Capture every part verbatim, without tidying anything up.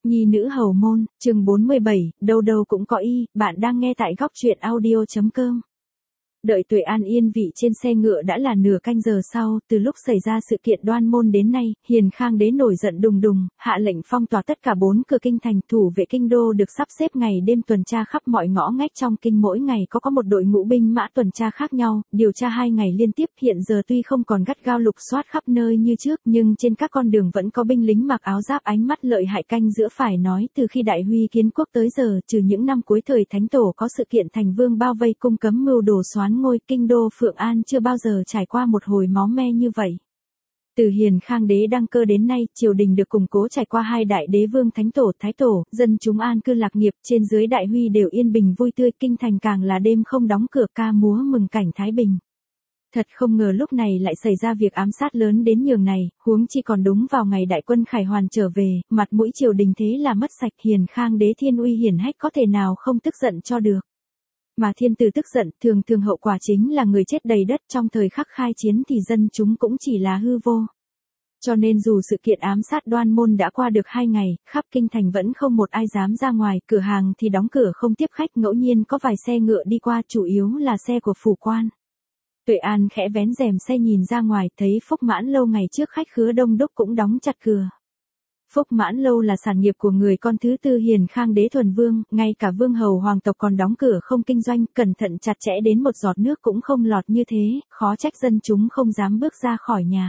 Nhi nữ hầu môn, chương bốn mươi bảy, đâu đâu cũng có y, bạn đang nghe tại góc truyện audio chấm com. Đợi Tuệ An yên vị trên xe ngựa đã là nửa canh giờ sau, từ lúc xảy ra sự kiện Đoan Môn đến nay, Hiền Khang Đế nổi giận đùng đùng, hạ lệnh phong tỏa tất cả bốn cửa kinh thành, thủ vệ kinh đô được sắp xếp ngày đêm tuần tra khắp mọi ngõ ngách trong kinh, mỗi ngày có có một đội ngũ binh mã tuần tra khác nhau, điều tra hai ngày liên tiếp. Hiện giờ tuy không còn gắt gao lục soát khắp nơi như trước, nhưng trên các con đường vẫn có binh lính mặc áo giáp ánh mắt lợi hại canh giữa. Phải nói từ khi Đại Huy kiến quốc tới giờ, trừ những năm cuối thời Thánh Tổ có sự kiện thành vương bao vây cung cấm mưu đồ soán ngôi, kinh đô Phượng An chưa bao giờ trải qua một hồi máu me như vậy. Từ Hiền Khang Đế đăng cơ đến nay, triều đình được củng cố trải qua hai đại đế vương Thánh Tổ, Thái Tổ, dân chúng an cư lạc nghiệp, trên dưới Đại Huy đều yên bình vui tươi, kinh thành càng là đêm không đóng cửa, ca múa mừng cảnh thái bình. Thật không ngờ lúc này lại xảy ra việc ám sát lớn đến nhường này, huống chi còn đúng vào ngày đại quân Khải Hoàn trở về, mặt mũi triều đình thế là mất sạch. Hiền Khang Đế thiên uy hiển hách có thể nào không tức giận cho được. Mà thiên tử tức giận, thường thường hậu quả chính là người chết đầy đất. Trong thời khắc khai chiến thì dân chúng cũng chỉ là hư vô. Cho nên dù sự kiện ám sát Đoan Môn đã qua được hai ngày, khắp kinh thành vẫn không một ai dám ra ngoài, cửa hàng thì đóng cửa không tiếp khách, ngẫu nhiên có vài xe ngựa đi qua, chủ yếu là xe của phủ quan. Tuệ An khẽ vén rèm xe nhìn ra ngoài, thấy Phúc Mãn Lâu ngày trước khách khứa đông đúc cũng đóng chặt cửa. Phúc Mãn Lâu là sản nghiệp của người con thứ tư Hiền Khang Đế Thuần Vương, ngay cả vương hầu hoàng tộc còn đóng cửa không kinh doanh, cẩn thận chặt chẽ đến một giọt nước cũng không lọt như thế, khó trách dân chúng không dám bước ra khỏi nhà.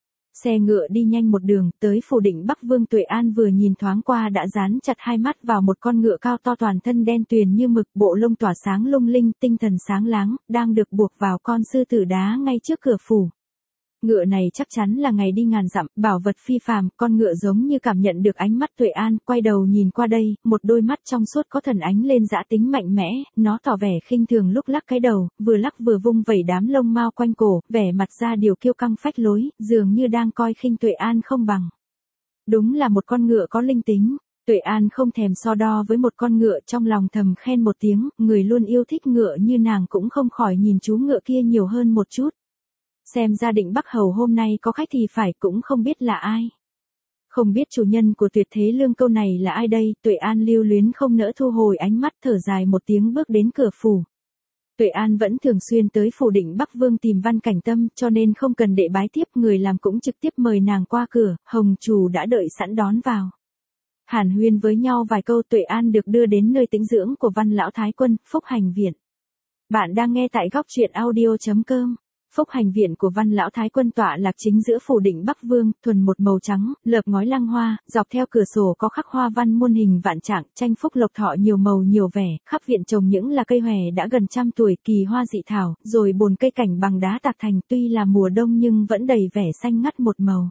Xe ngựa đi nhanh một đường, tới phủ định Bắc Vương. Tuệ An vừa nhìn thoáng qua đã dán chặt hai mắt vào một con ngựa cao to toàn thân đen tuyền như mực, bộ lông tỏa sáng lung linh, tinh thần sáng láng, đang được buộc vào con sư tử đá ngay trước cửa phủ. Ngựa này chắc chắn là ngày đi ngàn dặm, bảo vật phi phàm. Con ngựa giống như cảm nhận được ánh mắt Tuệ An, quay đầu nhìn qua đây, một đôi mắt trong suốt có thần ánh lên dã tính mạnh mẽ, nó tỏ vẻ khinh thường lúc lắc cái đầu, vừa lắc vừa vung vẩy đám lông mao quanh cổ, vẻ mặt ra điều kiêu căng phách lối, dường như đang coi khinh Tuệ An không bằng. Đúng là một con ngựa có linh tính. Tuệ An không thèm so đo với một con ngựa, trong lòng thầm khen một tiếng, người luôn yêu thích ngựa như nàng cũng không khỏi nhìn chú ngựa kia nhiều hơn một chút. Xem ra Định Bắc Hầu hôm nay có khách thì phải, cũng không biết là ai. Không biết chủ nhân của Tuyệt Thế Lương Câu này là ai đây. Tuệ An lưu luyến không nỡ thu hồi ánh mắt, thở dài một tiếng bước đến cửa phủ. Tuệ An vẫn thường xuyên tới phủ Định Bắc Vương tìm Văn Cảnh Tâm, cho nên không cần đệ bái tiếp, người làm cũng trực tiếp mời nàng qua cửa, hồng chủ đã đợi sẵn đón vào. Hàn huyên với nhau vài câu, Tuệ An được đưa đến nơi tĩnh dưỡng của Văn Lão Thái Quân, Phúc Hành Viện. Bạn đang nghe tại góc truyện audio chấm com. Phúc Hành Viện của Văn Lão Thái Quân tọa lạc chính giữa phủ định Bắc Vương, thuần một màu trắng, lợp ngói lăng hoa, dọc theo cửa sổ có khắc hoa văn muôn hình vạn trạng, tranh phúc lộc thọ nhiều màu nhiều vẻ, khắp viện trồng những là cây hòe đã gần trăm tuổi, kỳ hoa dị thảo, rồi bồn cây cảnh bằng đá tạc thành, tuy là mùa đông nhưng vẫn đầy vẻ xanh ngắt một màu.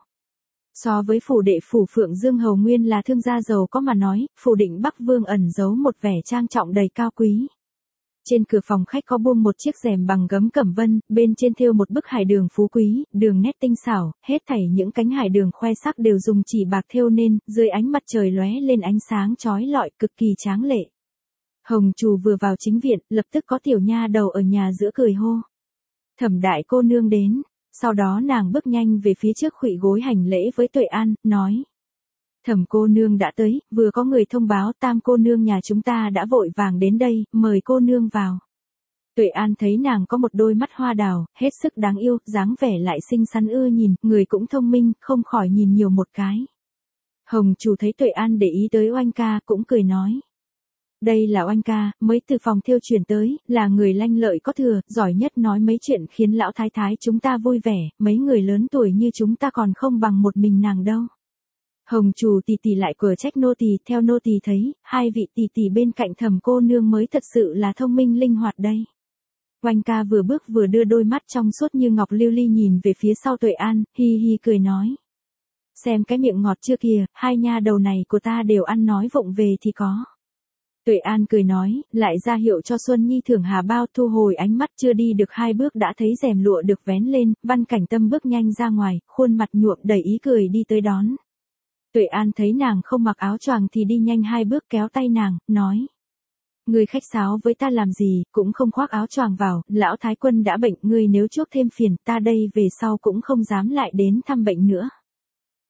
So với phủ đệ phủ Phượng Dương hầu nguyên là thương gia giàu có mà nói, phủ định Bắc Vương ẩn giấu một vẻ trang trọng đầy cao quý. Trên cửa phòng khách có buông một chiếc rèm bằng gấm cẩm vân, bên trên thêu một bức hải đường phú quý, đường nét tinh xảo, hết thảy những cánh hải đường khoe sắc đều dùng chỉ bạc thêu nên, dưới ánh mặt trời lóe lên ánh sáng chói lọi, cực kỳ tráng lệ. Hồng chủ vừa vào chính viện, lập tức có tiểu nha đầu ở nhà giữa cười hô: "Thẩm đại cô nương đến." Sau đó nàng bước nhanh về phía trước khuỵu gối hành lễ với Tuệ An, nói: "Thẩm cô nương đã tới, vừa có người thông báo Tam cô nương nhà chúng ta đã vội vàng đến đây, mời cô nương vào." Tuệ An thấy nàng có một đôi mắt hoa đào, hết sức đáng yêu, dáng vẻ lại xinh xắn ưa nhìn, người cũng thông minh, không khỏi nhìn nhiều một cái. Hồng chủ thấy Tuệ An để ý tới Oanh ca, cũng cười nói: "Đây là Oanh ca, mới từ phòng thêu chuyển tới, là người lanh lợi có thừa, giỏi nhất nói mấy chuyện khiến lão thái thái chúng ta vui vẻ, mấy người lớn tuổi như chúng ta còn không bằng một mình nàng đâu." Hồng chủ tỷ tỷ lại quở trách nô tỳ, theo nô tỳ thấy, hai vị tỷ tỷ bên cạnh Thẩm cô nương mới thật sự là thông minh linh hoạt đây. Oanh ca vừa bước vừa đưa đôi mắt trong suốt như ngọc lưu ly nhìn về phía sau Tuệ An, hi hi cười nói: "Xem cái miệng ngọt chưa kìa, hai nha đầu này của ta đều ăn nói vụng về thì có." Tuệ An cười nói, lại ra hiệu cho Xuân Nhi thưởng hà bao, thu hồi ánh mắt, chưa đi được hai bước đã thấy rèm lụa được vén lên, Văn Cảnh Tâm bước nhanh ra ngoài, khuôn mặt nhuộm đầy ý cười đi tới đón. Tuệ An thấy nàng không mặc áo choàng thì đi nhanh hai bước kéo tay nàng, nói: "Ngươi khách sáo với ta làm gì, cũng không khoác áo choàng vào, lão thái quân đã bệnh, ngươi nếu chuốc thêm phiền, ta đây về sau cũng không dám lại đến thăm bệnh nữa."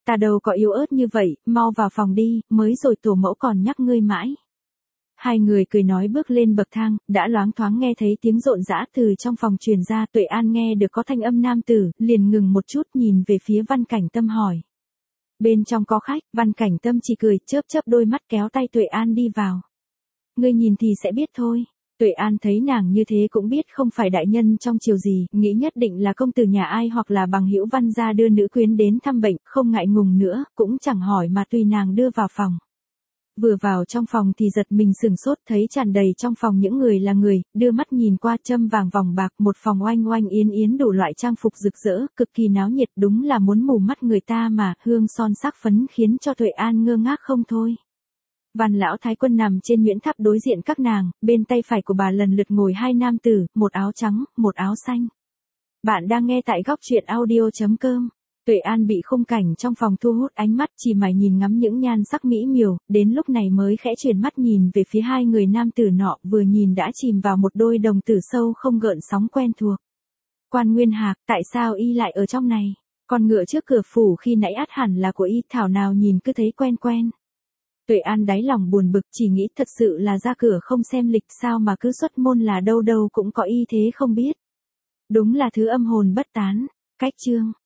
Ta đâu có yếu ớt như vậy, mau vào phòng đi, mới rồi tổ mẫu còn nhắc ngươi mãi. Hai người cười nói bước lên bậc thang, đã loáng thoáng nghe thấy tiếng rộn rã từ trong phòng truyền ra. Tuệ An nghe được có thanh âm nam tử, liền ngừng một chút nhìn về phía Văn Cảnh Tâm hỏi. Bên trong có khách, Văn Cảnh Tâm chỉ cười, chớp chớp đôi mắt kéo tay Tuệ An đi vào. Ngươi nhìn thì sẽ biết thôi. Tuệ An thấy nàng như thế cũng biết không phải đại nhân trong triều gì, nghĩ nhất định là công tử nhà ai hoặc là bằng hữu Văn gia đưa nữ quyến đến thăm bệnh, không ngại ngùng nữa, cũng chẳng hỏi mà tùy nàng đưa vào phòng. Vừa vào trong phòng thì giật mình sửng sốt, thấy tràn đầy trong phòng những người là người, đưa mắt nhìn qua châm vàng vòng bạc, một phòng oanh oanh yến yến đủ loại trang phục rực rỡ, cực kỳ náo nhiệt, đúng là muốn mù mắt người ta mà, hương son sắc phấn khiến cho Tuệ An ngơ ngác không thôi. Văn lão thái quân nằm trên nhuyễn tháp đối diện các nàng, bên tay phải của bà lần lượt ngồi hai nam tử, một áo trắng, một áo xanh. Bạn đang nghe tại góc truyện audio chấm com. Tuệ An bị khung cảnh trong phòng thu hút ánh mắt, chỉ mải nhìn ngắm những nhan sắc mỹ miều, đến lúc này mới khẽ chuyển mắt nhìn về phía hai người nam tử nọ, vừa nhìn đã chìm vào một đôi đồng tử sâu không gợn sóng quen thuộc. Quan Nguyên Hạc, tại sao y lại ở trong này? Con ngựa trước cửa phủ khi nãy ắt hẳn là của y, thảo nào nhìn cứ thấy quen quen. Tuệ An đáy lòng buồn bực, chỉ nghĩ thật sự là ra cửa không xem lịch sao mà cứ xuất môn là đâu đâu cũng có y thế không biết. Đúng là thứ âm hồn bất tán. Cách chương